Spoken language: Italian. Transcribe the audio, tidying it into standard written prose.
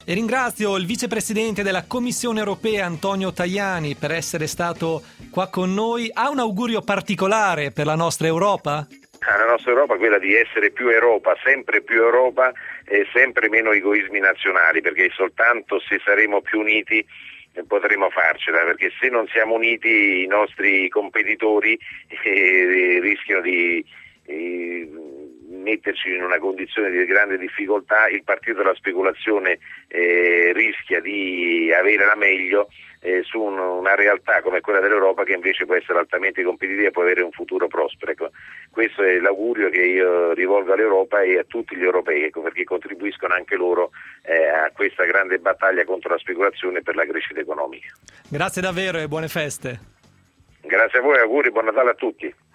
E ringrazio il vicepresidente della Commissione europea Antonio Tajani per essere stato qua con noi. Ha un augurio particolare per la nostra Europa? La nostra Europa è quella di essere più Europa, sempre più Europa e sempre meno egoismi nazionali, perché soltanto se saremo più uniti potremo farcela, perché se non siamo uniti i nostri competitori rischiano di metterci in una condizione di grande difficoltà. Il partito della speculazione rischia di avere la meglio su una realtà come quella dell'Europa, che invece può essere altamente competitiva e può avere un futuro prospero. Ecco, questo è l'augurio che io rivolgo all'Europa e a tutti gli europei, perché contribuiscono anche loro a questa grande battaglia contro la speculazione e per la crescita economica. Grazie davvero e buone feste. Grazie a voi, auguri, buon Natale a tutti.